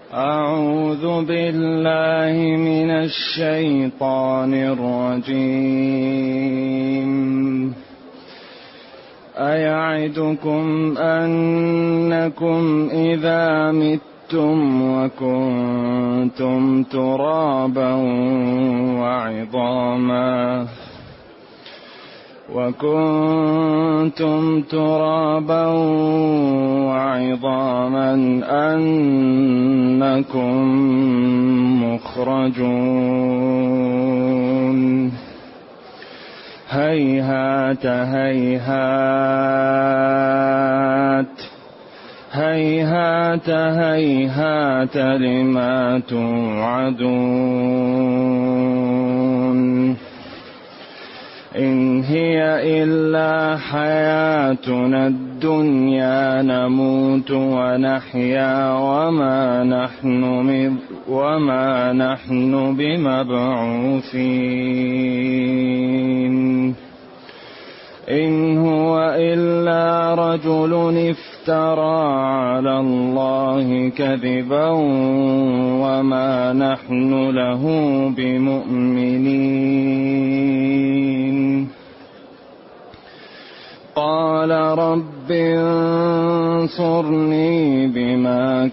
أعوذ بالله من الشيطان الرجيم. أيعدكم أنكم إذا متم وكنتم ترابا وعظاما أنكم مخرجون. هيهات هيهات هيهات لما توعدون. إن هي إلا حياتنا الدنيا نموت ونحيا وما نحن بمبعوثين. إن هو إلا رجل افترى على الله كذبا وما نحن له بمؤمنين. قال رب انصرني بما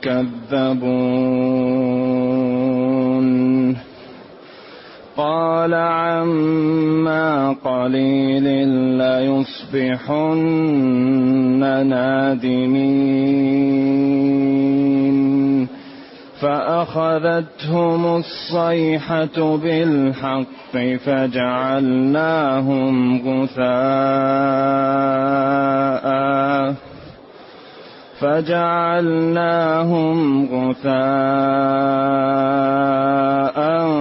كذبون. قال عما قليل ليصبحن نادمين. فأخذتهم الصيحة بالحق فجعلناهم غثاء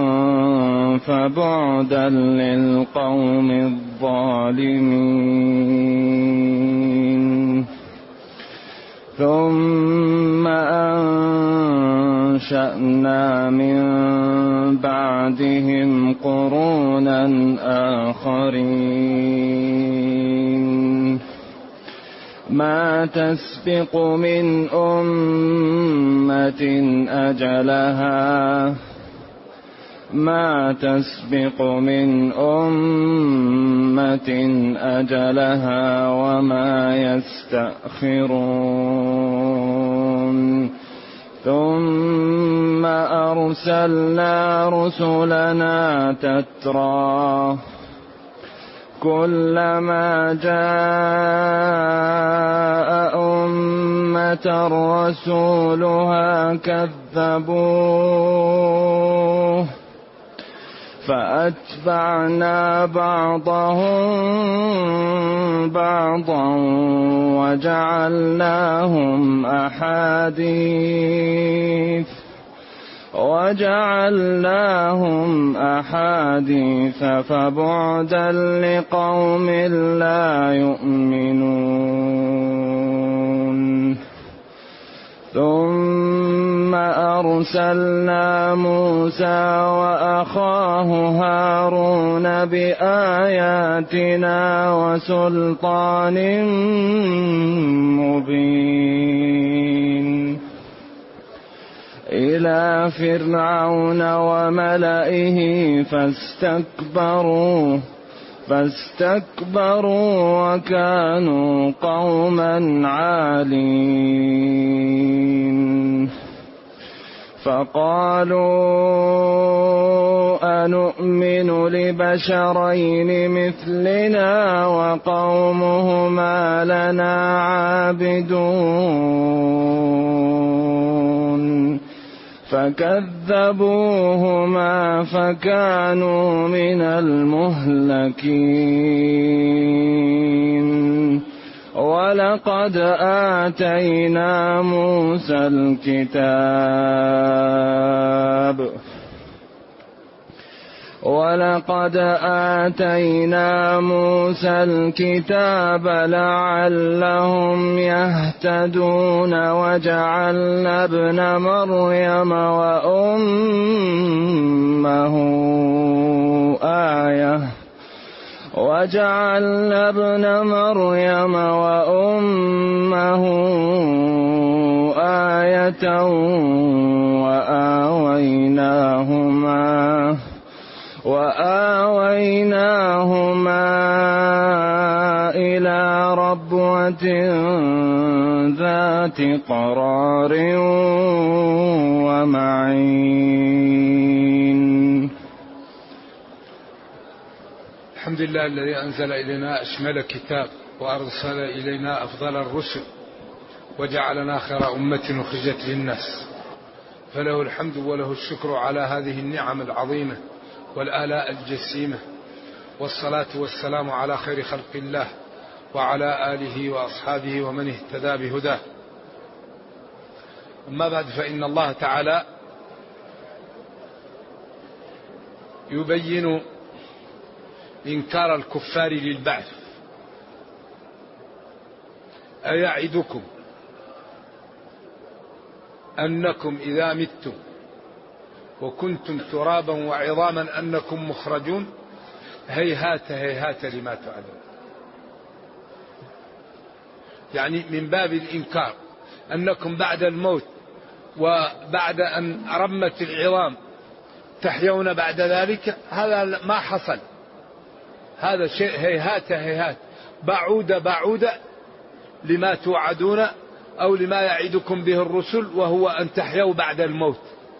فبعدا للقوم الظالمين. ثم أنشأنا من بعدهم قرونا آخرين. ما تسبق من أمة أجلها وما يستأخرون. ثم أرسلنا رسلنا تترى كلما جاء أمة رسولها كذبوه فأتبعنا بعضهم بعضا وجعلناهم أحاديث فبعدا لقوم لا يؤمنون. ثم أرسلنا موسى وأخاه هارون بآياتنا وسلطان مبين إلى فرعون وملئه فاستكبروا وكانوا قوما عالين. فقالوا أنؤمن لبشرين مثلنا وقومهما لنا عابدون. فكذبوهما فكانوا من المهلكين. ولقد آتينا موسى الكتاب لعلهم يهتدون. وجعلنا ابن مريم وأمه آية وآويناهما إلى ربوة ذات قرار ومعين. الحمد لله الذي أنزل إلينا أشمل كتاب وأرسل إلينا أفضل الرسل وجعلنا خير أمة أخرجت للناس، فله الحمد وله الشكر على هذه النعم العظيمة والآلاء الجسيمة، والصلاة والسلام على خير خلق الله وعلى آله وأصحابه ومن اهتدى بهداه. أما بعد، فإن الله تعالى يبين إنكار الكفار للبعث. أيعدكم أنكم إذا متم وكنتم ترابا وعظاما أنكم مخرجون؟ هيهات هيهات لما توعدون. يعني من باب الإنكار أنكم بعد الموت وبعد أن رمت العظام تحيون بعد ذلك، هذا ما حصل. هذا شيء هيهات هيهات، بعود لما توعدون أو لما يعدكم به الرسل، وهو أن تحيوا بعد الموت.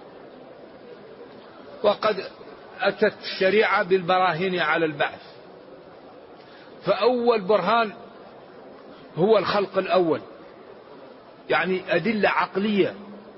وقد أتت الشريعة بالبراهين على البعث، فأول برهان هو الخلق الأول، يعني أدلة عقلية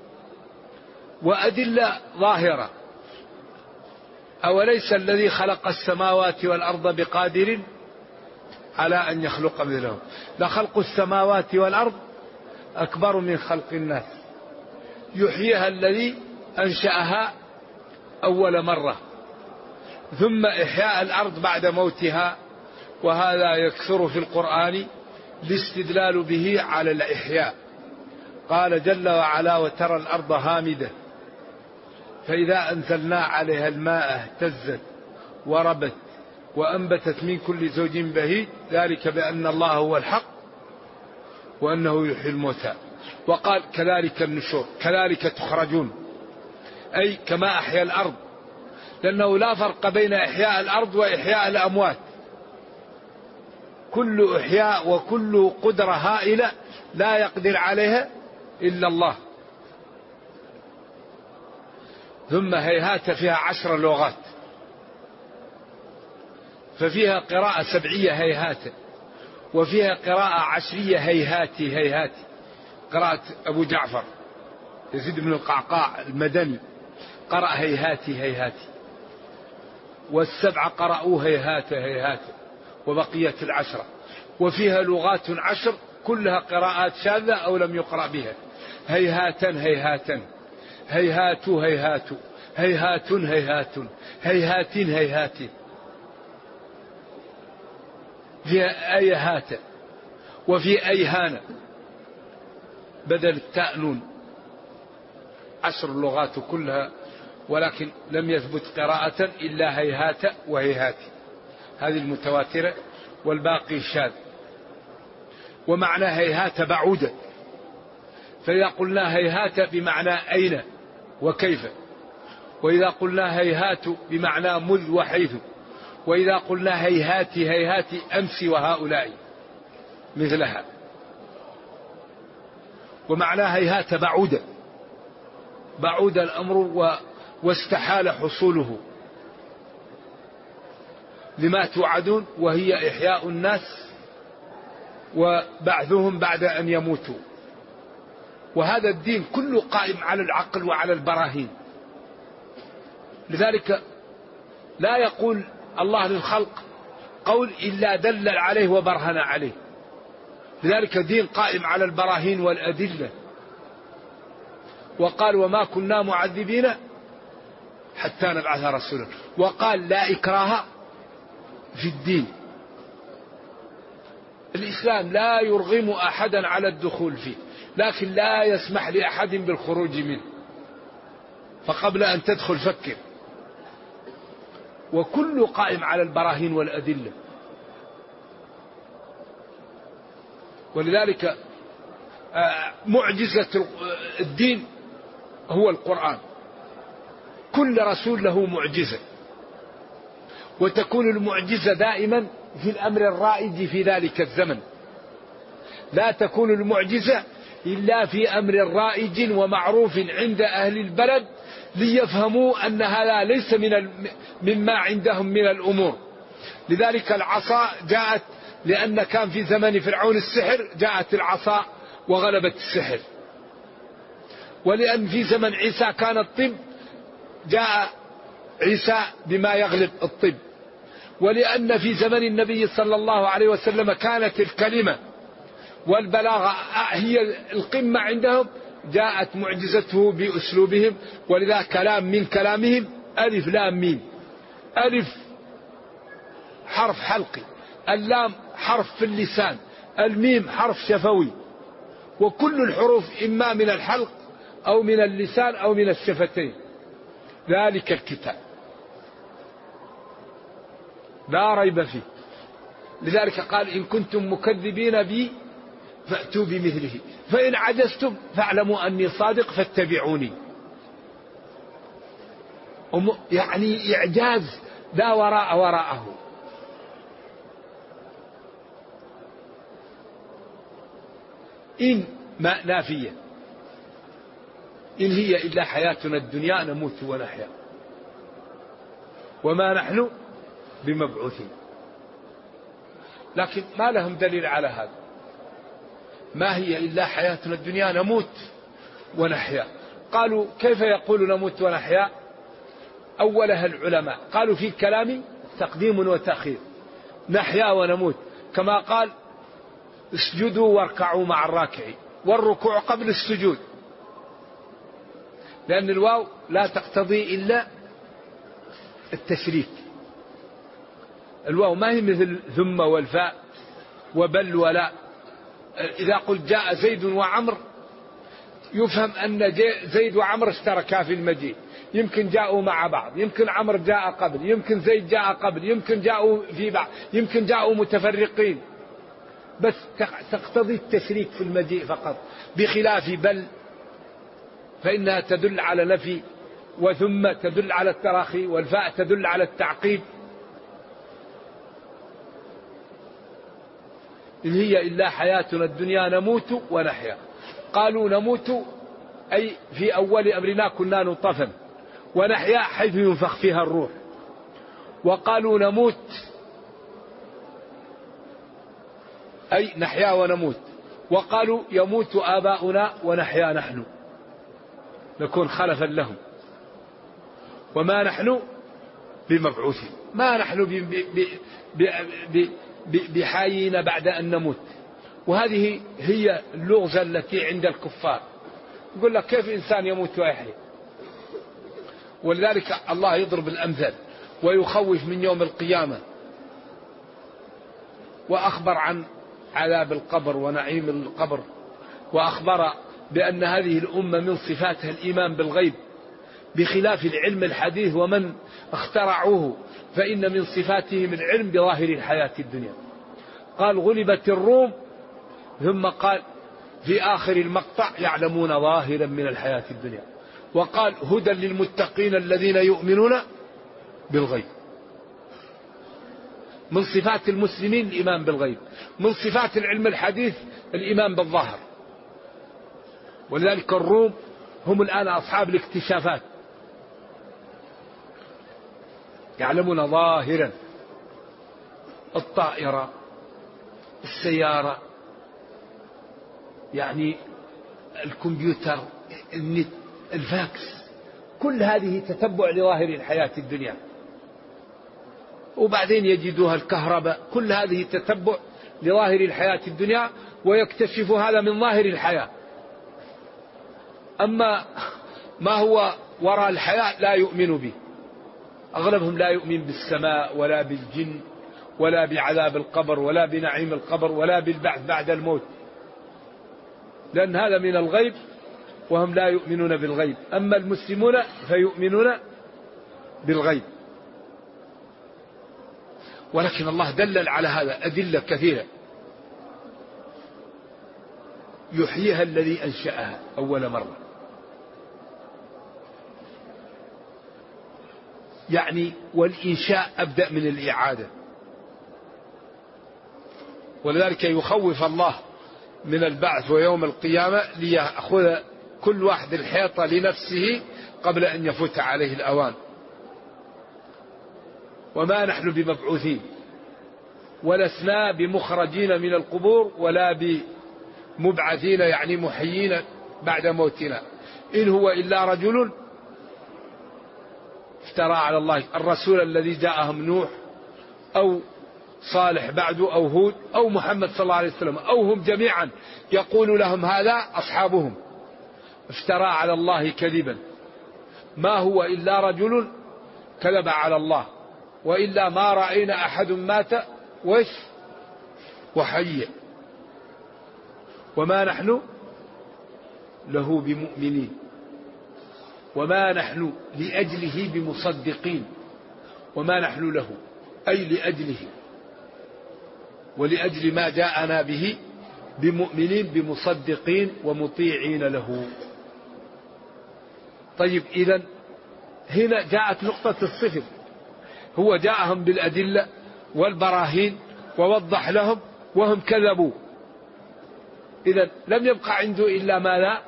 وأدلة ظاهرة. أوليس الذي خلق السماوات والأرض بقادر على أن يخلق مثلهم؟ لخلق السماوات والأرض أكبر من خلق الناس، يحييها الذي أنشأها أول مرة، ثم إحياء الأرض بعد موتها. وهذا يكثر في القرآن الاستدلال به على الإحياء. قال جل وعلا: وترى الأرض هامدة فإذا أنزلنا عليها الماء اهتزت وربت وأنبتت من كل زوج بهيج، ذلك بأن الله هو الحق وأنه يحيي الموتى. وقال: كذلك النشور، كذلك تخرجون، أي كما أحيا الأرض، لأنه لا فرق بين إحياء الأرض وإحياء الأموات. كل إحياء وكل قدرة هائلة لا يقدر عليها إلا الله. ثم هيهات فيها 10 لغات، ففيها قراءة 7 هيهات، وفيها قراءة 10 هيهاتي هيهاتي، قراءة أبو جعفر يزيد بن القعقاع المدني قرأ هيهاتي هيهاتي، وال7 قرأوا هيهات هيهات، وبقية 10. وفيها لغات 10 كلها قراءات شاذة أو لم يقرأ بها. هيهاتا هيهاتا، هيهات هيهات، هيهات هيهات، هيهات هيهات. فيها أيهات، وفي أيهان بدل التاء نون. 10 لغات كلها، ولكن لم يثبت قراءة إلا هيهات وهيهات، هذه المتواترة، والباقي شاذ. ومعنى هيهات بعودة، فإذا قلنا هيهات بمعنى أين وكيف، وإذا قلنا هيهات بمعنى مذ وحيث، وإذا قلنا هيهات هيهات أمس وهؤلاء مثلها. ومعنى هيهات بعودة، بعود الأمر واستحال حصوله لما توعدون، وهي إحياء الناس وبعثهم بعد أن يموتوا. وهذا الدين كله قائم على العقل وعلى البراهين. لذلك لا يقول الله للخلق قول إلا دل عليه وبرهن عليه. لذلك دين قائم على البراهين والأدلة. وقال: وما كنا معذبين حتى نبعث رسولا. وقال: لا إكراه في الدين. الإسلام لا يرغم أحدا على الدخول فيه، لكن لا يسمح لأحد بالخروج منه، فقبل أن تدخل فكر. وكل قائم على البراهين والأدلة. ولذلك معجزة الدين هو القرآن. كل رسول له معجزة، وتكون المعجزة دائما في الأمر الرائج في ذلك الزمن، لا تكون المعجزة إلا في أمر رائج ومعروف عند أهل البلد، ليفهموا أن هذا ليس مما عندهم من الأمور. لذلك العصا جاءت، لأن كان في زمن فرعون السحر، جاءت العصا وغلبت السحر. ولأن في زمن عيسى كان الطب، جاء عيسى بما يغلب الطب. ولأن في زمن النبي صلى الله عليه وسلم كانت الكلمة والبلاغة هي القمة عندهم، جاءت معجزته بأسلوبهم. ولذا كلام من كلامهم ألف لام ميم. ألف حرف حلقي، اللام حرف في اللسان، الميم حرف شفوي، وكل الحروف إما من الحلق أو من اللسان أو من الشفتين. ذلك الكتاب لا ريب فيه. لذلك قال إن كنتم مكذبين بي فأتوا بمثله، فإن عجزتم فاعلموا أني صادق فاتبعوني. يعني إعجاز لا وراءه. إن ما نافية، إن هي إلا حياتنا الدنيا نموت ونحيا وما نحن بمبعوثين. لكن ما لهم دليل على هذا. ما هي إلا حياتنا الدنيا نموت ونحيا. قالوا كيف يقول نموت ونحيا؟ أولها العلماء قالوا في الكلام تقديم وتأخير، نحيا ونموت، كما قال اسجدوا واركعوا مع الراكعين، والركوع قبل السجود، لأن الواو لا تقتضي إلا التشريك. الواو ما هي مثل ثم والفاء وبل ولا. إذا قلت جاء زيد وعمر يفهم أن زيد وعمر اشتركا في المجيء، يمكن جاءوا مع بعض، يمكن عمر جاء قبل، يمكن زيد جاء قبل، يمكن جاءوا في بعض، يمكن جاءوا متفرقين، بس تقتضي التشريك في المجيء فقط، بخلاف بل فإنها تدل على نفي، وثم تدل على التراخي، والفاء تدل على التعقيب. إن هي إلا حياتنا الدنيا نموت ونحيا. قالوا نموت أي في أول أمرنا كنا نطفا، ونحيا حيث ينفخ فيها الروح. وقالوا نموت أي نحيا ونموت. وقالوا يموت آباؤنا ونحيا نحن، نكون خلفا لهم، وما نحن بمبعوثين، ما نحن بحايين بعد أن نموت. وهذه هي اللغزة التي عند الكفار، يقول لك كيف إنسان يموت ويحيى؟ ولذلك الله يضرب الأمثال ويخوف من يوم القيامة، وأخبر عن عذاب القبر ونعيم القبر، وأخبر بأن هذه الأمة من صفاتها الإيمان بالغيب، بخلاف العلم الحديث ومن اخترعوه، فإن من صفاتهم العلم بظاهر الحياة الدنيا. قال غلبت الروم، ثم قال في آخر المقطع يعلمون ظاهرا من الحياة الدنيا. وقال هدى للمتقين الذين يؤمنون بالغيب. من صفات المسلمين الإيمان بالغيب، من صفات العلم الحديث الإيمان بالظاهر. ولذلك الروم هم الآن أصحاب الاكتشافات، يعلمون ظاهرا الطائرة، السيارة، يعني الكمبيوتر، النت، الفاكس، كل هذه تتبع لظاهر الحياة الدنيا. وبعدين يجدوها الكهرباء، كل هذه تتبع لظاهر الحياة الدنيا، ويكتشف هذا من ظاهر الحياة. أما ما هو وراء الحياة لا يؤمن به. أغلبهم لا يؤمن بالسماء ولا بالجن ولا بعذاب القبر ولا بنعيم القبر ولا بالبعث بعد الموت، لأن هذا من الغيب وهم لا يؤمنون بالغيب. أما المسلمون فيؤمنون بالغيب. ولكن الله دلل على هذا أدلة كثيرة. يحييها الذي أنشأها أول مرة، يعني والإنشاء أبدأ من الإعادة. ولذلك يخوف الله من البعث ويوم القيامة ليأخذ كل واحد الحيطة لنفسه قبل أن يفوت عليه الأوان. وما نحن بمبعوثين ولسنا بمخرجين من القبور ولا بمبعثين يعني محيين بعد موتنا، إن هو إلا رجل افترى على الله. الرسول الذي جاءهم نوح أو صالح بعده أو هود أو محمد صلى الله عليه وسلم أو هم جميعا يقول لهم هذا أصحابهم افترى على الله كذبا، ما هو إلا رجل كذب على الله، وإلا ما رأينا أحد مات وحي وما نحن له بمؤمنين وما نحن لأجله بمصدقين. وما نحن له أي لأجله ولأجل ما جاءنا به بمؤمنين بمصدقين ومطيعين له. طيب إذن هنا جاءت نقطة الصفر، هو جاءهم بالأدلة والبراهين ووضح لهم وهم كذبوا. إذن لم يبقى عنده إلا ما لا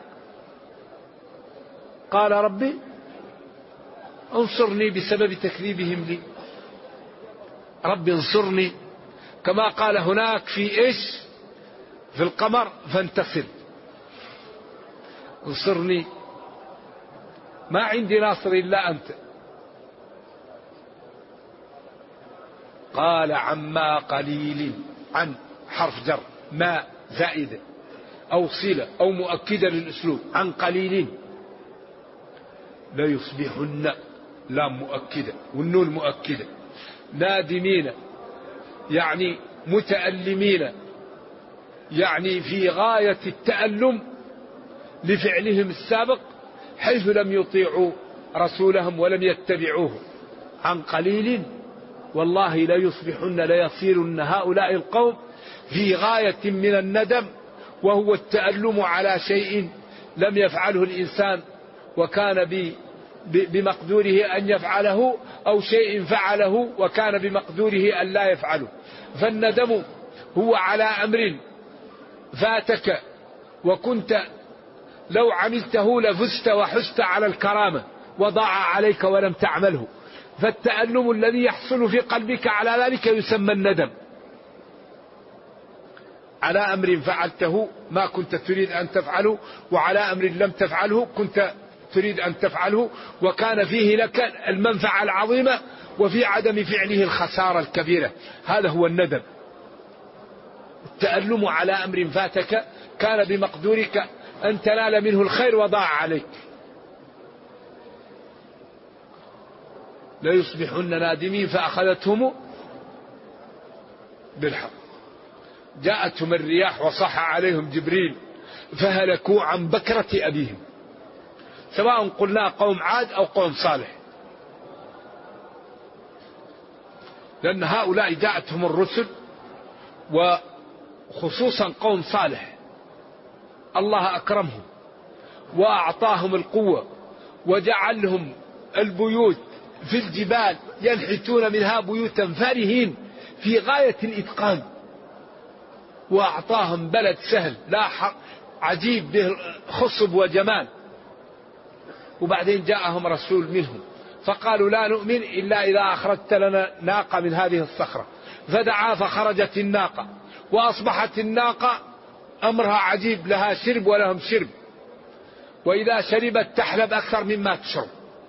قال ربي انصرني بسبب تكذيبهم لي. ربي انصرني كما قال هناك في إيش في القمر فانتصر، انصرني ما عندي ناصر إلا أنت. قال عما قليل، عن حرف جر ما زائدة أو صلة أو مؤكدة للأسلوب، عن قليل لا يصبحن لام مؤكدة والنون مؤكدة، نادمين يعني متألمين يعني في غاية التألم لفعلهم السابق حيث لم يطيعوا رسولهم ولم يتبعوه. عن قليل والله لا يصبحن لا يصيرن هؤلاء القوم في غاية من الندم، وهو التألم على شيء لم يفعله الإنسان وكان بمقدوره أن يفعله، أو شيء فعله وكان بمقدوره أن لا يفعله. فالندم هو على أمر فاتك وكنت لو عملته لفزت وحزت على الكرامة وضاع عليك ولم تعمله. فالتألم الذي يحصل في قلبك على ذلك يسمى الندم على أمر فعلته ما كنت تريد أن تفعله، وعلى أمر لم تفعله كنت تريد أن تفعله، وكان فيه لك المنفعة العظيمة وفي عدم فعله الخسارة الكبيرة. هذا هو الندم. التألم على أمر فاتك كان بمقدورك أن تنال منه الخير وضاع عليك. لا يصبحن نادمين فأخذتهم بالحق، جاءتهم الرياح وصح عليهم جبريل فهلكوا عن بكرة أبيهم، سواء قلنا قوم عاد أو قوم صالح، لأن هؤلاء جاءتهم الرسل وخصوصا قوم صالح الله أكرمهم وأعطاهم القوة وجعلهم البيوت في الجبال ينحتون منها بيوتا فارهين في غاية الإتقان، وأعطاهم بلد سهل لا عجيب به خصب وجمال. وبعدين جاءهم رسول منهم فقالوا لا نؤمن إلا إذا أخرجت لنا ناقة من هذه الصخرة، فدعا فخرجت الناقة وأصبحت الناقة أمرها عجيب، لها شرب ولهم شرب، وإذا شربت تحلب أكثر مما تشرب.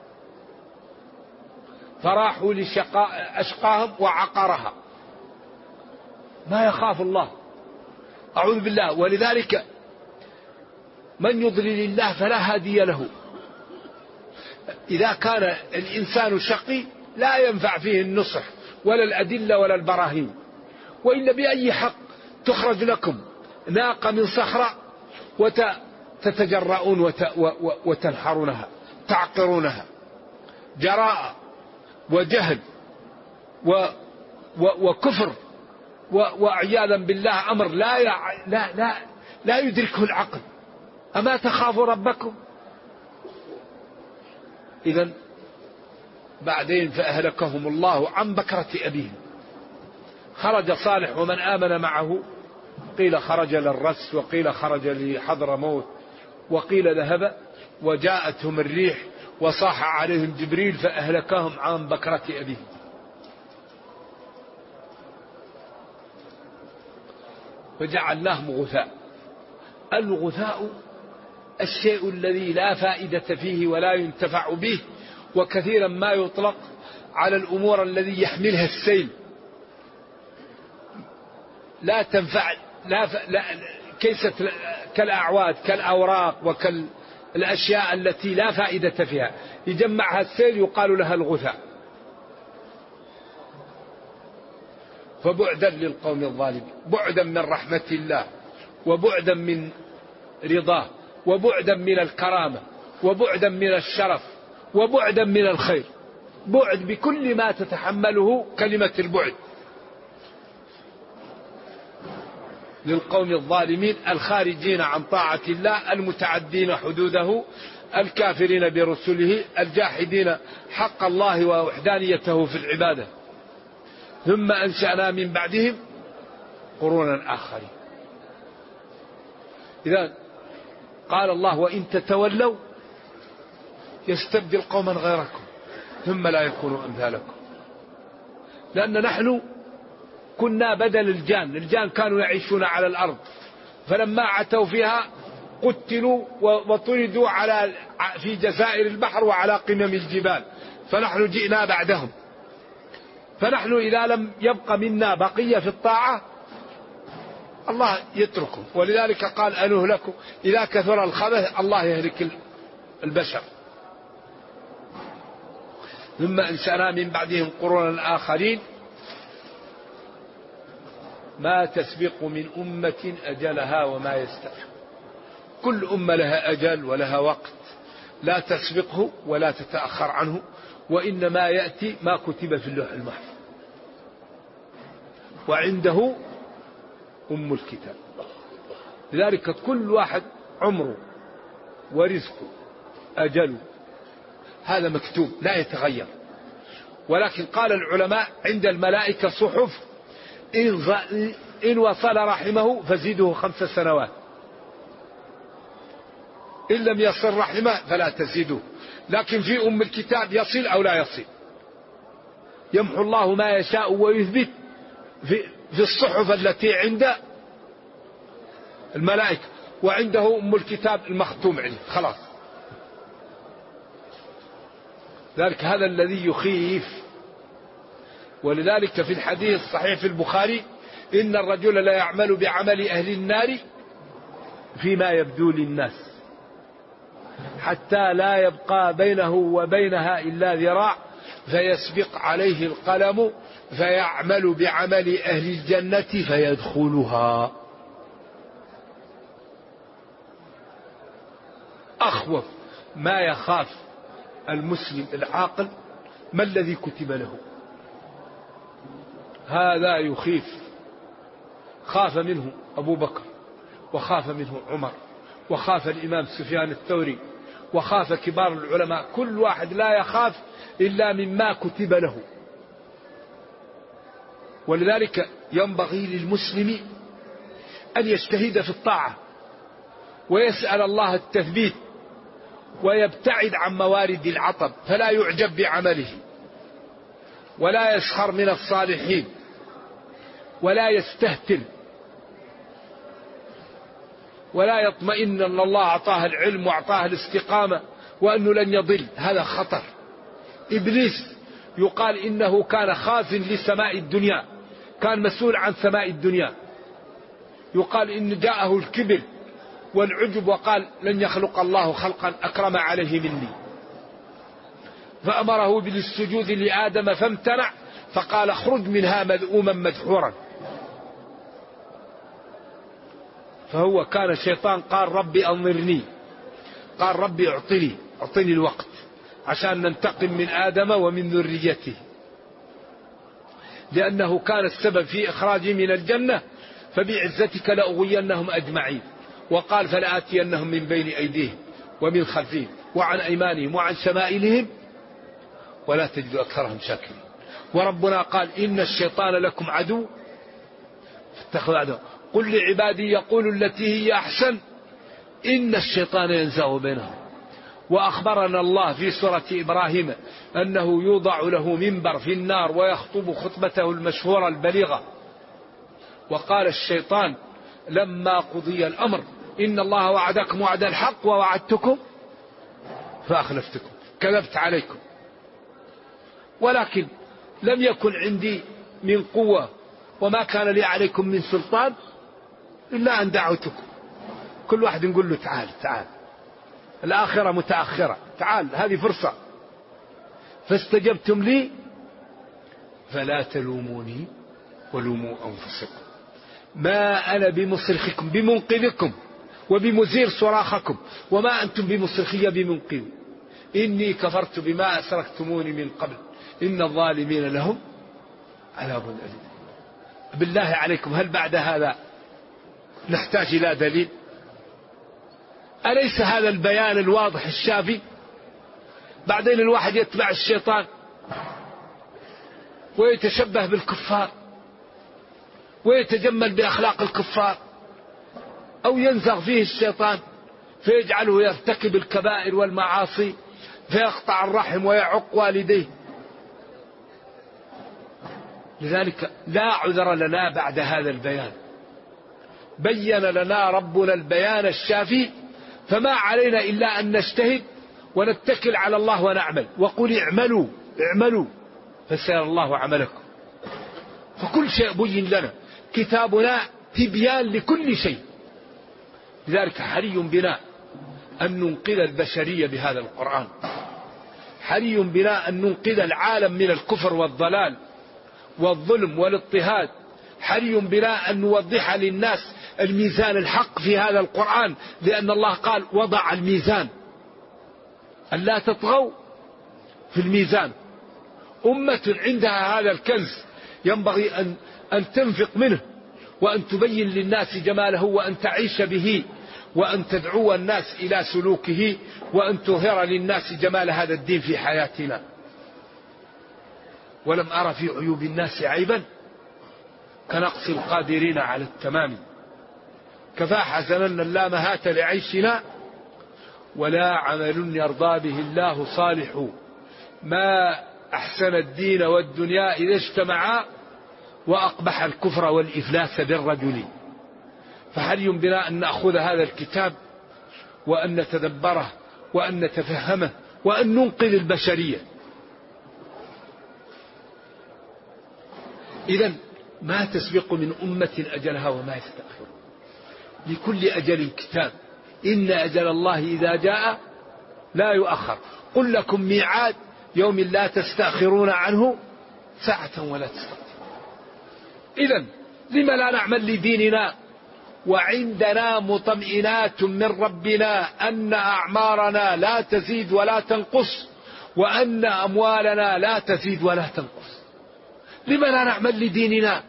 فراحوا أشقاهم وعقرها، ما يخاف الله، أعوذ بالله. ولذلك من يضلل الله فلا هادي له. إذا كان الإنسان شقي لا ينفع فيه النصح ولا الأدلة ولا البراهين، وإلا بأي حق تخرج لكم ناقة من صخرة وتتجرؤون وتنحرونها تعقرونها؟ جراءة وجهل وكفر وعياذا بالله أمر لا يدركه العقل. أما تخافوا ربكم؟ إذن بعدين فأهلكهم الله عن بكرة أبيهم. خرج صالح ومن آمن معه، قيل خرج للرس وقيل خرج لحضر موت وقيل ذهب، وجاءتهم الريح وصاح عليهم جبريل فأهلكهم عن بكرة أبيهم. وجعلناهم غثاء. الغثاء الشيء الذي لا فائدة فيه ولا ينتفع به، وكثيرا ما يطلق على الأمور الذي يحملها السيل، لا تنفع، كيست كالأعواد كالأوراق وكالأشياء التي لا فائدة فيها، يجمعها السيل يقال لها الغثاء. فبعدا للقوم الظالمين، بعدا من رحمة الله، وبعدا من رضاه، وبعدا من الكرامة، وبعدا من الشرف، وبعدا من الخير. بعد بكل ما تتحمله كلمة البعد. للقوم الظالمين الخارجين عن طاعة الله، المتعدين حدوده، الكافرين برسله، الجاحدين حق الله ووحدانيته في العبادة. ثم أنشأنا من بعدهم قرونا آخرين. إذا قال الله: وإن تتولوا يستبدل قوما غيركم ثم لا يكونوا أمثالكم. لأن نحن كنا بدل الجان كانوا يعيشون على الأرض، فلما عتوا فيها قتلوا وطردوا في جزائر البحر وعلى قمم الجبال، فنحن جئنا بعدهم. فنحن إذا لم يبق منا بقية في الطاعة الله يتركه. ولذلك قال: أنهلكوا إذا كثر الخبث، الله يهلك البشر. ثم أنشأنا من بعدهم قرونا آخرين ما تسبق من أمة أجلها وما يستأخر. كل أمة لها أجل ولها وقت لا تسبقه ولا تتأخر عنه، وإنما يأتي ما كتب في اللوح المحفوظ. وعنده أم الكتاب. لذلك كل واحد عمره ورزقه أجله هذا مكتوب لا يتغير. ولكن قال العلماء: عند الملائكة صحف إن وصل رحمه فزيده 5 سنوات، إن لم يصل رحمه فلا تزيده. لكن في أم الكتاب يصل أو لا يصل. يمحو الله ما يشاء ويثبت في الصحف التي عند الملائكة، وعنده أم الكتاب المختوم عنده خلاص. ذلك هذا الذي يخيف. ولذلك في الحديث الصحيح في البخاري: إن الرجل لا يعمل بعمل أهل النار فيما يبدو للناس حتى لا يبقى بينه وبينها إلا ذراع فيسبق عليه القلم فيعمل بعمل أهل الجنة فيدخلها. أخوف ما يخاف المسلم العاقل ما الذي كتب له. هذا يخيف. خاف منه أبو بكر، وخاف منه عمر، وخاف الإمام سفيان الثوري، وخاف كبار العلماء. كل واحد لا يخاف إلا مما كتب له. ولذلك ينبغي للمسلم أن يجتهد في الطاعة ويسأل الله التثبيت ويبتعد عن موارد العطب، فلا يعجب بعمله ولا يسخر من الصالحين ولا يستهتر ولا يطمئن أن الله أعطاه العلم وأعطاه الاستقامة وأنه لن يضل. هذا خطر. إبليس يقال إنه كان خازن لسماء الدنيا، كان مسؤول عن سماء الدنيا. يقال إن جاءه الكبر والعجب وقال: لن يخلق الله خلقا أكرم عليه مني، فأمره بالسجود لآدم فامتنع، فقال: اخرج منها مذءوما مدحورا. فهو كان الشيطان قال: ربي أنظرني، قال: ربي أعطني الوقت عشان ننتقم من آدم ومن ذريته، لأنه كان السبب في إخراجه من الجنة، فبعزتك لأغوينهم أجمعين. وقال: فلآتينهم من بين أيديهم ومن خلفهم وعن أيمانهم وعن شمائلهم ولا تجد أكثرهم شاكرين. وربنا قال إن الشيطان لكم عدو فاتخذوا عدوا قل لعبادي يقولوا التي هي أحسن إن الشيطان ينزغ بينهم. وأخبرنا الله في سورة إبراهيم أنه يوضع له منبر في النار ويخطب خطبته المشهورة البليغة. وقال الشيطان لما قضي الأمر إن الله وعدكم وعد الحق ووعدتكم فأخلفتكم كذبت عليكم ولكن لم يكن عندي من قوة وما كان لي عليكم من سلطان إلا أن دعوتكم. كل واحد نقول له تعال تعال، الآخرة متأخرة، تعال هذه فرصة. فاستجبتم لي فلا تلوموني ولوموا أنفسكم ما أنا بمصرخكم بمنقذكم وبمزير صراخكم وما أنتم بمصرخية بمنقذ إني كفرت بما أسركتموني من قبل إن الظالمين لهم عذاب أليم. بالله عليكم هل بعد هذا نحتاج إلى دليل؟ أليس هذا البيان الواضح الشافي؟ بعدين الواحد يتبع الشيطان ويتشبه بالكفار ويتجمل بأخلاق الكفار أو ينزغ فيه الشيطان فيجعله يرتكب الكبائر والمعاصي فيقطع الرحم ويعق والديه. لذلك لا عذر لنا بعد هذا البيان. بين لنا ربنا البيان الشافي فما علينا إلا أن نجتهد ونتكل على الله ونعمل. وقل اعملوا اعملوا فسيرى الله عملكم. فكل شيء بين لنا، كتابنا تبيان لكل شيء. لذلك حري بنا أن ننقذ البشرية بهذا القرآن، حري بنا أن ننقذ العالم من الكفر والضلال والظلم والاضطهاد، حري بنا أن نوضح للناس الميزان الحق في هذا القرآن، لأن الله قال وضع الميزان أن لا تطغوا في الميزان. أمة عندها هذا الكنز ينبغي أن تنفق منه وأن تبين للناس جماله وأن تعيش به وأن تدعو الناس إلى سلوكه وأن تظهر للناس جمال هذا الدين في حياتنا. ولم أرى في عيوب الناس عيبا كنقص القادرين على التمام. كفى حزنا لا مهات لعيشنا ولا عمل يرضى به الله صالح. ما أحسن الدين والدنيا إذا اجتمعا وأقبح الكفر والإفلاس بالرجل. فحري بنا أن نأخذ هذا الكتاب وأن نتدبره وأن نتفهمه وأن ننقذ البشرية. إذن ما تسبق من أمة أجلها وما يستأخر، لكل أجل كتاب، إن أجل الله إذا جاء لا يؤخر. قل لكم ميعاد يوم لا تستأخرون عنه ساعة ولا تستقدمون. إذن لما لا نعمل لديننا وعندنا مطمئنات من ربنا أن أعمارنا لا تزيد ولا تنقص وأن أموالنا لا تزيد ولا تنقص؟ لما لا نعمل لديننا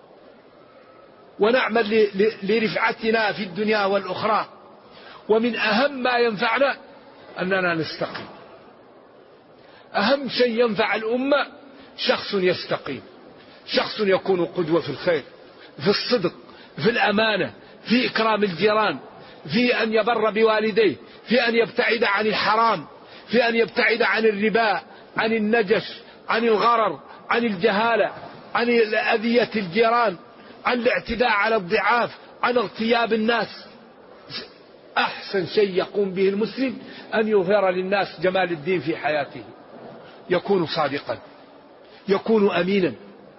ونعمل لرفعتنا في الدنيا والأخرى؟ ومن أهم ما ينفعنا أننا نستقيم. أهم شيء ينفع الأمة شخص يستقيم، شخص يكون قدوة في الخير، في الصدق، في الأمانة، في إكرام الجيران، في أن يبر بوالديه، في أن يبتعد عن الحرام، في أن يبتعد عن الربا، عن النجش، عن الغرر، عن الجهالة، عن أذية الجيران، عن الاعتداء على الضعاف، عن اغتياب الناس. أحسن شيء يقوم به المسلم أن يظهر للناس جمال الدين في حياته، يكون صادقا، يكون أمينا.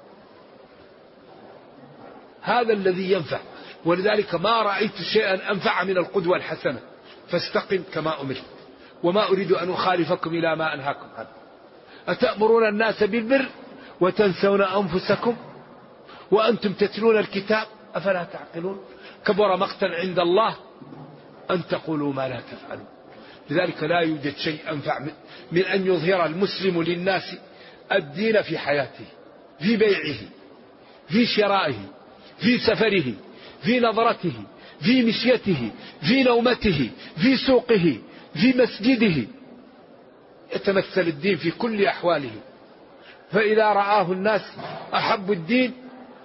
هذا الذي ينفع. ولذلك ما رأيت شيئا أنفع من القدوة الحسنة. فاستقم كما أمرت وما أريد أن أخالفكم إلى ما أنهاكم عنه. أتأمرون الناس بالبر وتنسون أنفسكم وأنتم تتلون الكتاب أفلا تعقلون؟ كبر مقتا عند الله أن تقولوا ما لا تفعلون. لذلك لا يوجد شيء أنفع من أن يظهر المسلم للناس الدين في حياته، في بيعه، في شرائه، في سفره، في نظرته، في مشيته، في نومته، في سوقه، في مسجده. يتمثل الدين في كل أحواله، فإذا رآه الناس أحبوا الدين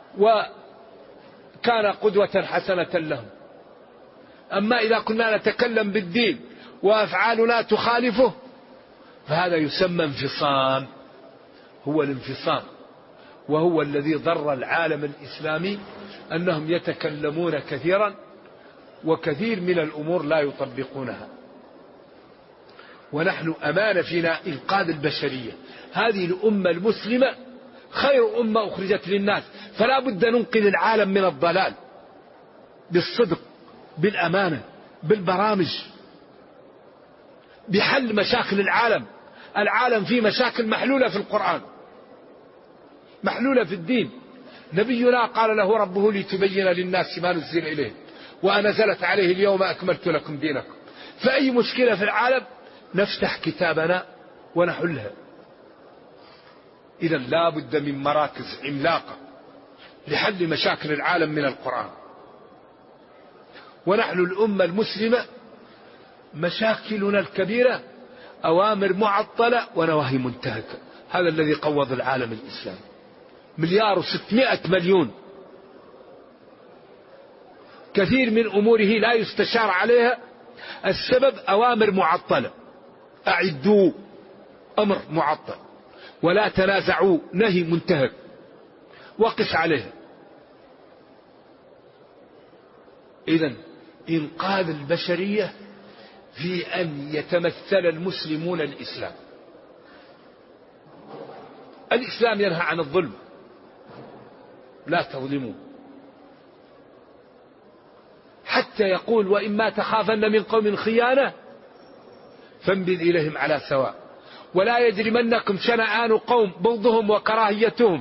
وكان قدوة حسنة لهم. أما إذا كنا نتكلم بالدين وأفعالنا تخالفه فهذا يسمى انفصام، هو الانفصام، وهو الذي ضر العالم الإسلامي أنهم يتكلمون كثيرا وكثير من الأمور لا يطبقونها. ونحن أمانة فينا إنقاذ البشرية، هذه الأمة المسلمة خير أمة أخرجت للناس، فلا بد ننقذ العالم من الضلال بالصدق، بالأمانة، بالبرامج، بحل مشاكل العالم. العالم فيه مشاكل محلولة في القرآن، محلولة في الدين. نبينا قال له ربه لتبين للناس ما نزل إليه وأنزلت عليه اليوم أكملت لكم دينكم. فأي مشكلة في العالم نفتح كتابنا ونحلها. إذا لا بد من مراكز عملاقة لحل مشاكل العالم من القرآن. ونحن الأمة المسلمة مشاكلنا الكبيرة أوامر معطلة ونواهي منتهكة. هذا الذي قوض العالم الإسلامي، 1,600,000,000,000. كثير من أموره لا يستشار عليها، السبب أوامر معطلة. أعدوا، أمر معطل، ولا تنازعوا، نهي منتهك، وقس عليها. إذن إنقاذ البشرية في أن يتمثل المسلمون الإسلام. الإسلام ينهى عن الظلم، لا تظلموا، حتى يقول وإما تخافن من قوم خيانة فانبذ إليهم على سواء ولا يجرمنكم شنآن قوم بغضهم وكراهيتهم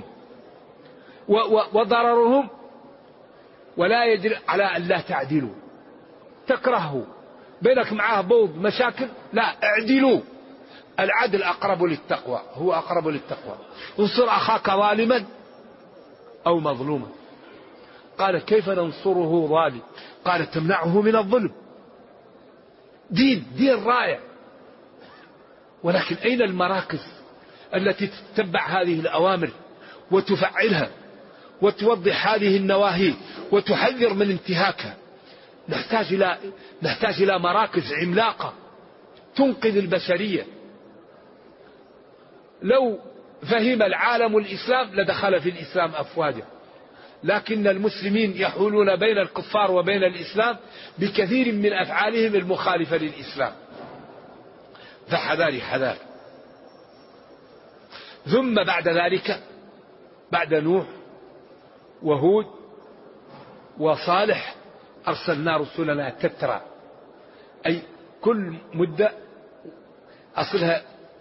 وضررهم ولا يجري على أن لا تعدلوا. تكرهوا، بينك معاه بغض مشاكل، لا، اعدلوا. العدل أقرب للتقوى، هو أقرب للتقوى. انصر أخاك ظالما أو مظلوما. قال كيف ننصره ظالم؟ قال تمنعه من الظلم. دين رائع. ولكن أين المراكز التي تتبع هذه الأوامر وتفعلها وتوضح هذه النواهي وتحذر من انتهاكها؟ نحتاج إلى مراكز عملاقة تنقذ البشرية. لو فهم العالم الإسلام لدخل في الإسلام أفواجا، لكن المسلمين يحولون بين الكفار وبين الإسلام بكثير من أفعالهم المخالفة للإسلام. فحذاري حذار. ثم بعد ذلك، بعد نوح وهود وصالح، أرسلنا رسلنا تترى، أي كل مدة. أصلها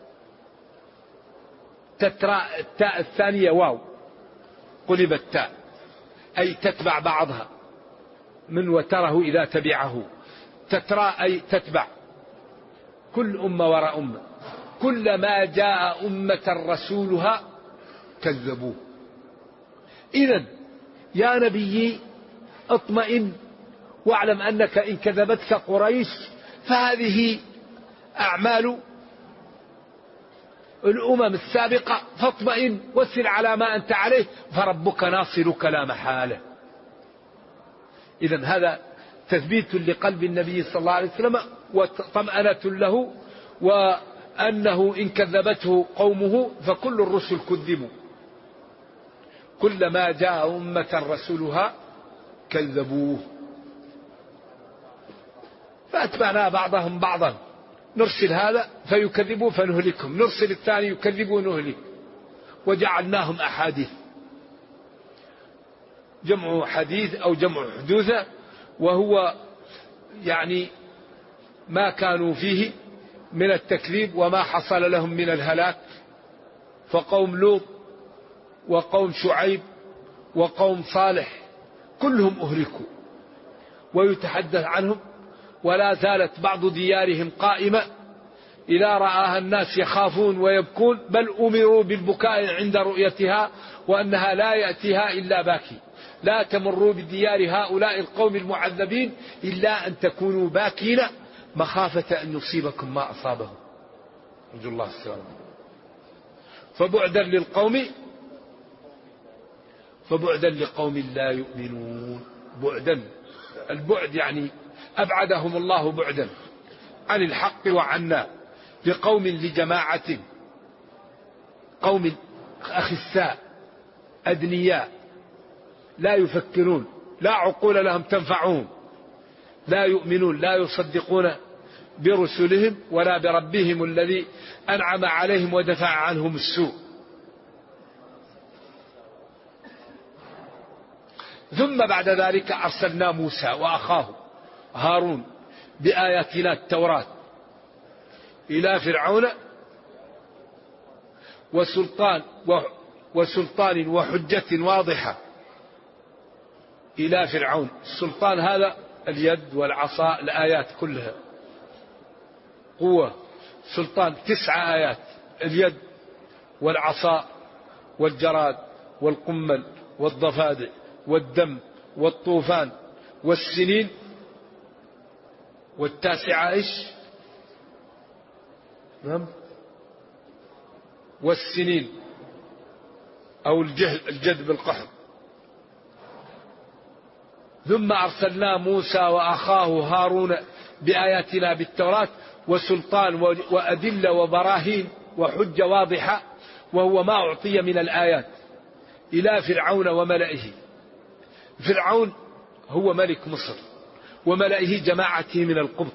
تترى، التاء الثانية واو قلبت تاء، أي تتبع بعضها، من وتره إذا تبعه. تترى أي تتبع، كل أمة وراء أمة. كلما جاء أمة رسولها كذبوه. إذن يا نبي اطمئن واعلم أنك إن كذبتك قريش فهذه أعمال الأمم السابقة، فاطمئن وسر على ما أنت عليه فربك ناصرك لا محالة. إذن هذا تثبيت لقلب النبي صلى الله عليه وسلم وطمأنة له، وأنه إن كذبته قومه فكل الرسل كذبوا. كلما جاء أمة رسولها كذبوه. فأتبعنا بعضهم بعضا، نرسل هذا فيكذبوا فنهلكهم، نرسل الثاني يكذبوا نهلك. وجعلناهم أحاديث، جمع حديث أو جمع حدوثة، وهو يعني ما كانوا فيه من التكذيب وما حصل لهم من الهلاك. فقوم لوط وقوم شعيب وقوم صالح كلهم أهلكوا، ويتحدث عنهم. ولا زالت بعض ديارهم قائمة إذا رآها الناس يخافون ويبكون، بل أمروا بالبكاء عند رؤيتها وأنها لا يأتيها إلا باكي. لا تمروا بديار هؤلاء القوم المعذبين إلا أن تكونوا باكين مخافة أن يصيبكم ما أصابهم. نرجو الله السلامة. فبعدا لقوم لا يؤمنون. بعدا، البعد يعني أبعدهم الله بعدا عن الحق وعنا، لقوم لجماعة، قوم أخساء أدنياء لا يفكرون، لا عقول لهم تنفعهم، لا يؤمنون، لا يصدقون برسلهم ولا بربهم الذي أنعم عليهم ودفع عنهم السوء. ثم بعد ذلك أرسلنا موسى وأخاه هارون بآياتنا التوراة إلى فرعون وسلطان وحجة واضحة. إلى فرعون، السلطان هذا اليد والعصا، الآيات كلها قوة. سلطان 9 آيات: اليد والعصا والجراد والقمل والضفادع والدم والطوفان والسنين، والتاسعة إيش؟ نعم، والسنين أو الجد بالقحط. ثم أرسلنا موسى وأخاه هارون بآياتنا بالتوراة وسلطان وأدلة وبراهين وحجة واضحة، وهو ما أعطي من الآيات، إلى فرعون وملئه. فرعون هو ملك مصر، وملئه جماعته من القبط.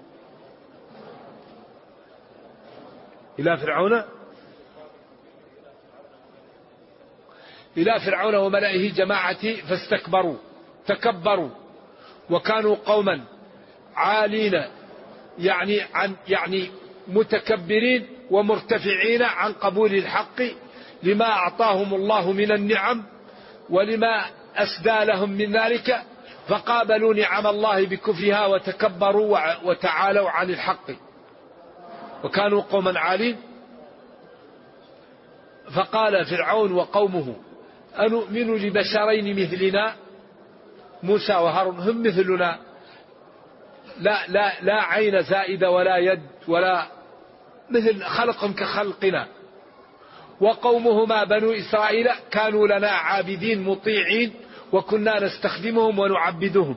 إلى فرعون وملئه جماعته فاستكبروا، تكبروا، وكانوا قوما عالين، يعني متكبرين ومرتفعين عن قبول الحق لما أعطاهم الله من النعم ولما أسدى لهم من ذلك، فقابلوا نعم الله بكفرها وتكبروا وتعالوا عن الحق، وكانوا قوما عالين. فقال فرعون وقومه: أنؤمن لبشرين مثلنا، موسى وهارون هم مثلنا، لا عين زائدة ولا يد ولا مثل، خلق كخلقنا. وقومهما بنو إسرائيل كانوا لنا عابدين مطيعين، وكنا نستخدمهم ونعبدهم.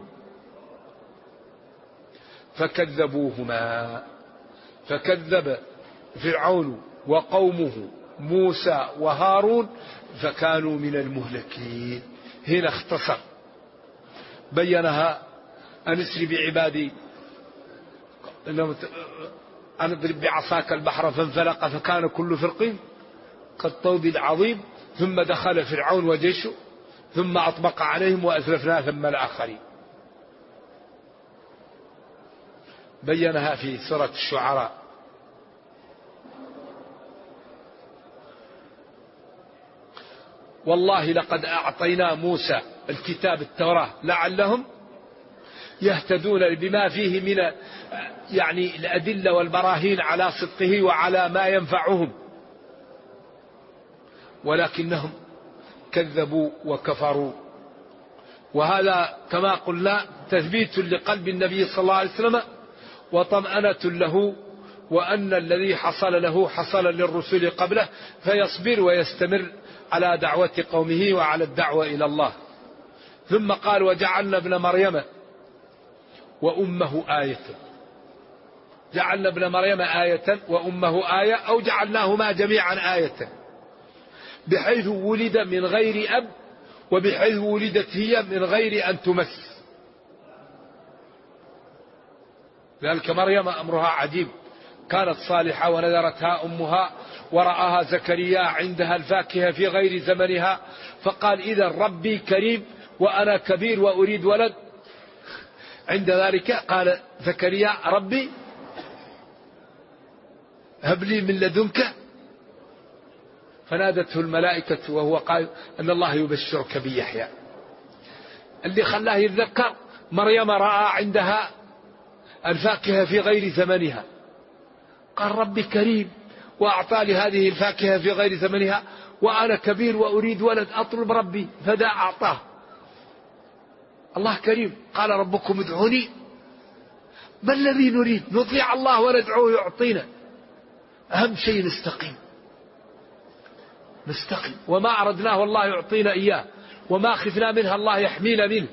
فكذبوهما، فكذب فرعون وقومه موسى وهارون فكانوا من المهلكين. هنا اختصر بينها: أن اسر بعبادي، أن اضرب بعصاك البحر فانفلق فكان كل فرق كالطود العظيم. ثم دخل فرعون وجيشه ثم أطبق عليهم وأزلفنا ثم الآخرين. بينها في سورة الشعراء. والله لقد أعطينا موسى الكتاب التوراة لعلهم يهتدون بما فيه من الأدلة والبراهين على صدقه وعلى ما ينفعهم، ولكنهم كذبوا وكفروا. وهذا كما قلنا تثبيت لقلب النبي صلى الله عليه وسلم وطمأنة له، وأن الذي حصل له حصل للرسل قبله، فيصبر ويستمر على دعوة قومه وعلى الدعوة إلى الله. ثم قال: وجعلنا ابن مريم وأمه آية. جعلنا ابن مريم آية وأمه آية، أو جعلناهما جميعا آية، بحيث ولد من غير أب، وبحيث ولدت هي من غير أن تمس. ذلك مريم أمرها عجيب، كانت صالحة ونذرتها أمها ورآها زكريا عندها الفاكهة في غير زمنها، فقال: إذا ربي كريم وأنا كبير وأريد ولد. عند ذلك قال زكريا: ربي هب لي من لدنك. فنادته الملائكة وهو قال: أن الله يبشرك بيحيى. اللي خلاه يتذكر مريم رأى عندها الفاكهة في غير زمنها، قال: ربي كريم وأعطى لي هذه الفاكهة في غير زمنها وأنا كبير وأريد ولد، أطلب ربي، فدا أعطاه. الله كريم. قال: ربكم ادعوني. ما الذي نريد؟ نطيع الله وندعوه يعطينا. أهم شيء نستقيم، وما أردناه والله يعطينا إياه، وما خفنا منها الله يحمينا منه.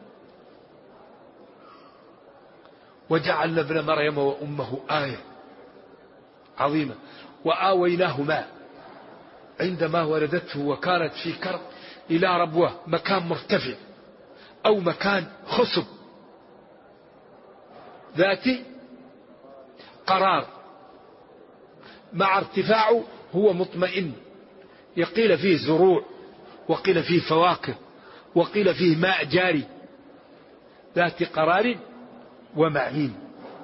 وجعلنا ابن مريم وأمه آية عظيمة، وآويناهما عندما ولدته وكانت في كرب إلى ربوة، مكان مرتفع أو مكان خصب ذات قرار، مع ارتفاعه هو مطمئن، يقيل فيه زروع، وقيل فيه فواكه، وقيل فيه ماء جاري، ذات قرار ومعين.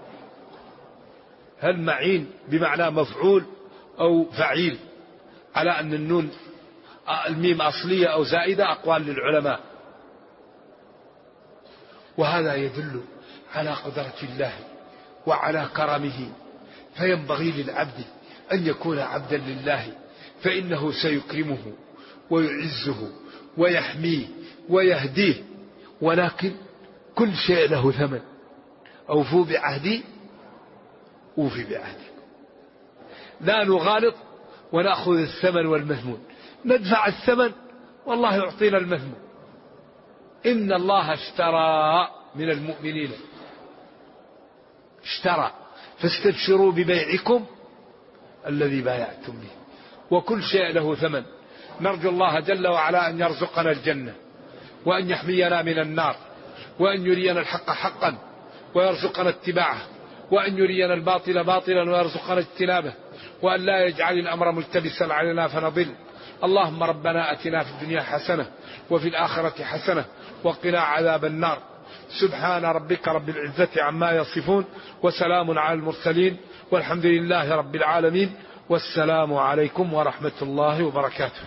هل معين بمعنى مفعول أو فعيل، على أن النون الميم أصلية أو زائدة أقوال للعلماء. وهذا يدل على قدرة الله وعلى كرمه، فينبغي للعبد أن يكون عبدا لله، فإنه سيكرمه ويعزه ويحميه ويهديه، ولكن كل شيء له ثمن. أوفوا بعهدي أوفي بعهدكم. لا نغالط ونأخذ الثمن والمثمون، ندفع الثمن والله يعطينا المثمون. إن الله اشترى من المؤمنين، اشترى، فاستبشروا ببيعكم الذي بايعتم به. وكل شيء له ثمن. نرجو الله جل وعلا أن يرزقنا الجنة، وأن يحمينا من النار، وأن يرينا الحق حقا ويرزقنا اتباعه، وأن يرينا الباطل باطلا ويرزقنا اجتنابه، وأن لا يجعل الأمر ملتبسا علينا فنضل. اللهم ربنا أتنا في الدنيا حسنة وفي الآخرة حسنة وقنا عذاب النار. سبحان ربك رب العزة عما يصفون، وسلام على المرسلين، والحمد لله رب العالمين، والسلام عليكم ورحمة الله وبركاته.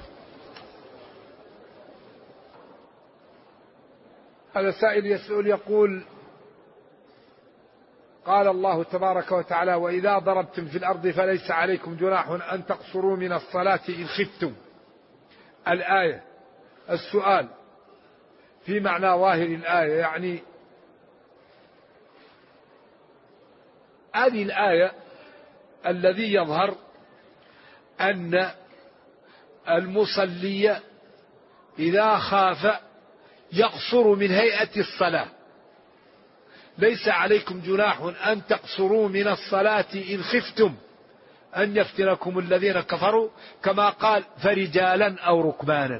هذا سائل يسأل يقول: قال الله تبارك وتعالى: وإذا ضربتم في الأرض فليس عليكم جناح أن تقصروا من الصلاة إن خفتم. الآية. السؤال في معنى ظاهر الآية، يعني هذه الآية الذي يظهر أن المصلي إذا خاف يقصر من هيئة الصلاة. ليس عليكم جناح أن تقصروا من الصلاة إن خفتم أن يفتنكم الذين كفروا، كما قال: فرجالا أو ركبانا.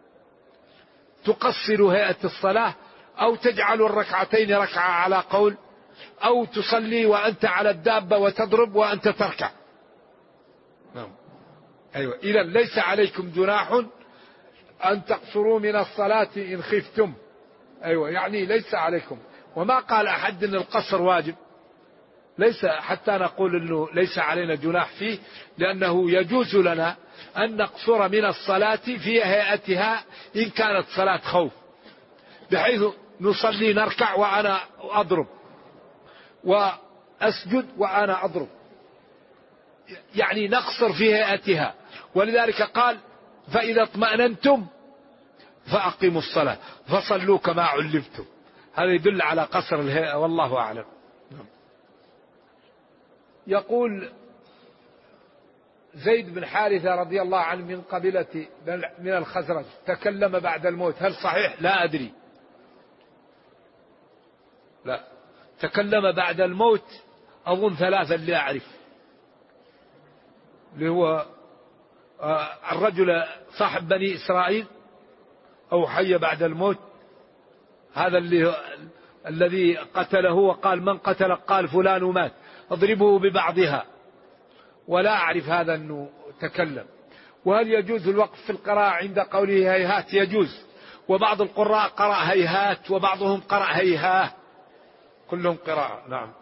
تقصر هيئة الصلاة، أو تجعل الركعتين ركعة على قول، أو تصلي وأنت على الدابة وتضرب وأنت تركع. أيوة. إذا ليس عليكم جناح أن تقصروا من الصلاة إن خفتم. أيوة، يعني ليس عليكم. وما قال أحد أن القصر واجب، ليس حتى نقول أنه ليس علينا جناح فيه، لأنه يجوز لنا أن نقصر من الصلاة في هيئتها إن كانت صلاة خوف، بحيث نصلي نركع وأنا أضرب، وأسجد وأنا أضرب، يعني نقصر في هيئتها. ولذلك قال: فإذا اطمأننتم فأقيموا الصلاة فصلوا كما علمتم. هذا يدل على قصر الهيئة، والله أعلم. يقول زيد بن حارثة رضي الله عنه من قبيلة من الخزرج تكلم بعد الموت، هل صحيح؟ لا أدري. لا، تكلم بعد الموت أظن ثلاثا اللي أعرف، اللي هو الرجل صاحب بني إسرائيل، أو حي بعد الموت، هذا الذي قتله وقال: من قتل؟ قال: فلان مات، اضربه ببعضها. ولا أعرف هذا أنه تكلم. وهل يجوز الوقف في القراءة عند قوله هيهات؟ يجوز. وبعض القراء قرأ هيهات، وبعضهم قرأ هيهاه، كلهم قراءة. نعم.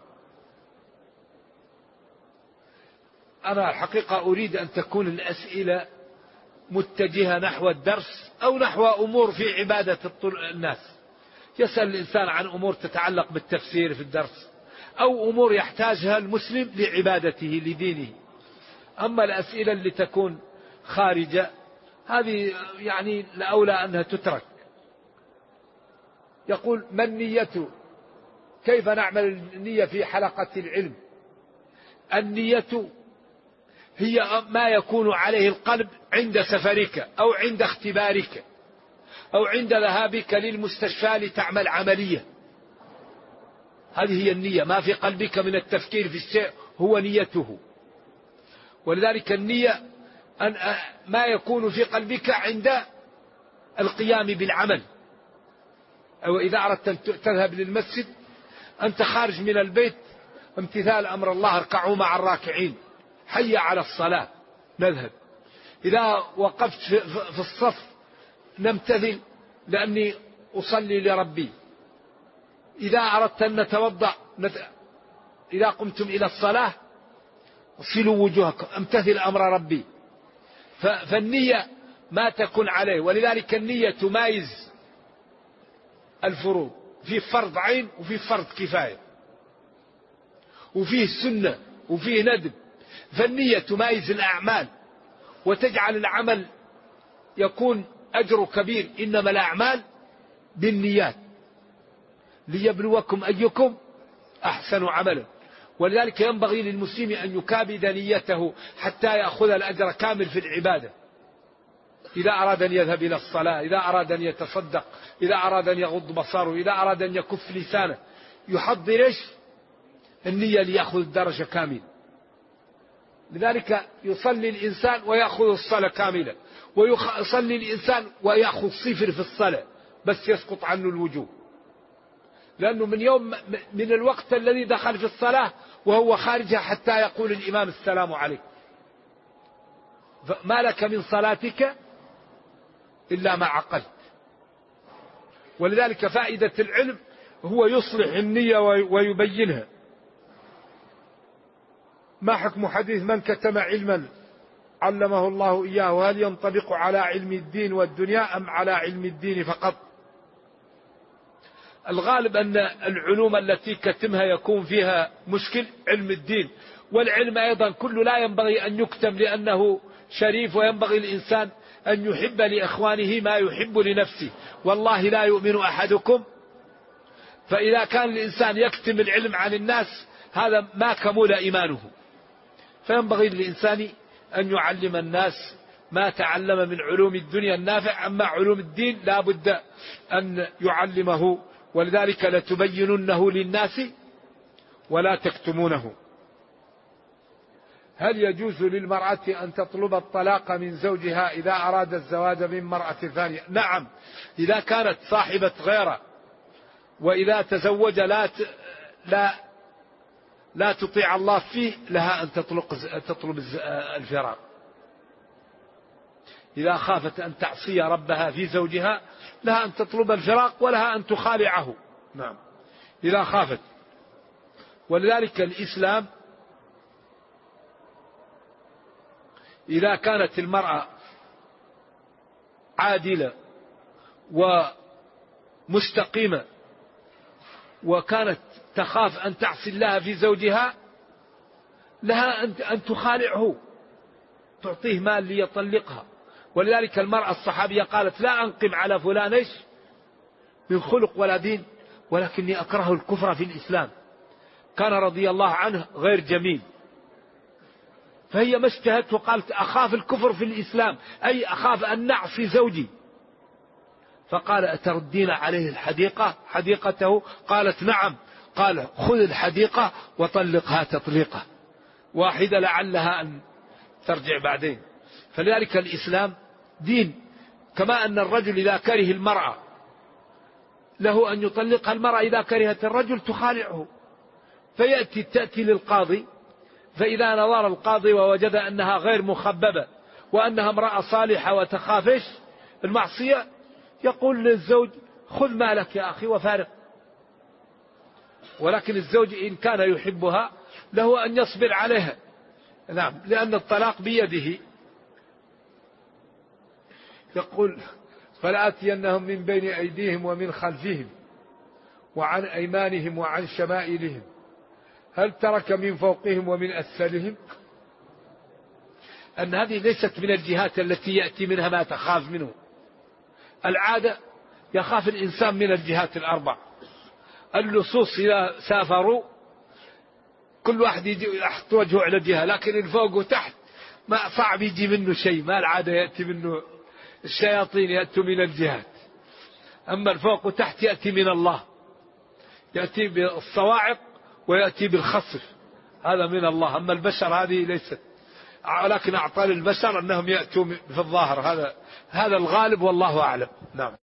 أنا الحقيقة أريد أن تكون الأسئلة متجهة نحو الدرس أو نحو أمور في عبادة الناس. يسأل الإنسان عن أمور تتعلق بالتفسير في الدرس، أو أمور يحتاجها المسلم لعبادته لدينه. أما الأسئلة اللي تكون خارجة هذه يعني الأولى أنها تترك. يقول: ما النية؟ كيف نعمل النية في حلقة العلم؟ النية هي ما يكون عليه القلب عند سفرك أو عند اختبارك أو عند ذهابك للمستشفى لتعمل عملية. هذه هي النية، ما في قلبك من التفكير في الشيء هو نيته. ولذلك النية ما يكون في قلبك عند القيام بالعمل، أو إذا أردت أن تذهب للمسجد أنت خارج من البيت امتثال أمر الله، اركعوا مع الراكعين، حي على الصلاة نذهب. إذا وقفت في الصف نمتثل لأني أصلي لربي. إذا أردت أن نتوضأ إذا قمتم إلى الصلاة صلوا وجوهكم، امتثل أمر ربي. فالنية ما تكون عليه. ولذلك النية تمايز الفروض، في فرض عين وفي فرض كفاية وفيه سنة وفيه ندب. فالنية تمايز الأعمال وتجعل العمل يكون أجر كبير. إنما الأعمال بالنيات ليبلوكم أيكم أحسن عملا. ولذلك ينبغي للمسلم أن يكابد نيته حتى يأخذ الأجر كامل في العبادة. إذا أراد أن يذهب إلى الصلاة، إذا أراد أن يتصدق، إذا أراد أن يغض بصره، إذا أراد أن يكف لسانه، يحضر النية ليأخذ الدرجة كاملة. لذلك يصلي الإنسان ويأخذ الصلاة كاملة، ويصلي الإنسان ويأخذ صفر في الصلاة بس يسقط عنه الوجوب، لأنه من الوقت الذي دخل في الصلاة وهو خارجها حتى يقول الإمام السلام عليك. ما لك من صلاتك إلا ما عقلت. ولذلك فائدة العلم هو يصلح النية ويبينها. ما حكم حديث من كتم علما علمه الله إياه؟ هل ينطبق على علم الدين والدنيا أم على علم الدين فقط؟ الغالب أن العلوم التي كتمها يكون فيها مشكل علم الدين. والعلم أيضا كله لا ينبغي أن يكتم لأنه شريف، وينبغي الإنسان أن يحب لإخوانه ما يحب لنفسه. والله لا يؤمن أحدكم. فإذا كان الإنسان يكتم العلم عن الناس هذا ما كمل إيمانه. فينبغي للإنسان أن يعلم الناس ما تعلم من علوم الدنيا النافع. أما علوم الدين لا بد أن يعلمه. ولذلك لتبيننه للناس ولا تكتمونه. هل يجوز للمرأة أن تطلب الطلاق من زوجها إذا أراد الزواج من مرأة ثانية؟ نعم، إذا كانت صاحبة غيره وإذا تزوج لا تطيع الله فيه لها أن تطلب الفراق. إذا خافت أن تعصي ربها في زوجها لها أن تطلب الفراق ولها أن تخالعه. نعم، إذا خافت. ولذلك الإسلام إذا كانت المرأة عادلة ومستقيمة وكانت تخاف أن تعصي الله في زوجها لها أن تخالعه، تعطيه مال ليطلقها. ولذلك المرأة الصحابية قالت لا أنقم على فلان من خلق ولا دين ولكني أكره الكفر في الإسلام. كان رضي الله عنه غير جميل، فهي ما اجتهدت وقالت أخاف الكفر في الإسلام، أي أخاف أن نعصي زوجي. فقال أتردين عليه الحديقة حديقته؟ قالت نعم. قال خذ الحديقة وطلقها تطليقة واحدة لعلها أن ترجع بعدين. فلذلك الإسلام دين. كما أن الرجل إذا كره المرأة له أن يطلقها، المرأة إذا كرهت الرجل تخالعه. تأتي للقاضي، فإذا نظر القاضي ووجد أنها غير مخببة وأنها امرأة صالحة وتخافش المعصية يقول للزوج خذ مالك يا أخي وفارق. ولكن الزوج إن كان يحبها له أن يصبر عليها. نعم، لأن الطلاق بيده. يقول فلآتينهم من بين أيديهم ومن خلفهم وعن أيمانهم وعن شمائلهم هل ترك من فوقهم ومن أسفلهم. أن هذه ليست من الجهات التي يأتي منها ما تخاف منه. العادة يخاف الإنسان من الجهات الأربع. اللصوص إذا سافروا كل واحد يحط وجهه على جهة، لكن الفوق وتحت ما صعب يجي منه شيء، ما العادة يأتي منه. الشياطين يأتوا من الجهات، أما الفوق وتحت يأتي من الله، يأتي بالصواعق ويأتي بالخصف، هذا من الله. أما البشر هذه ليست، ولكن أعطى للبشر أنهم يأتوا في الظاهر، هذا الغالب والله أعلم. نعم.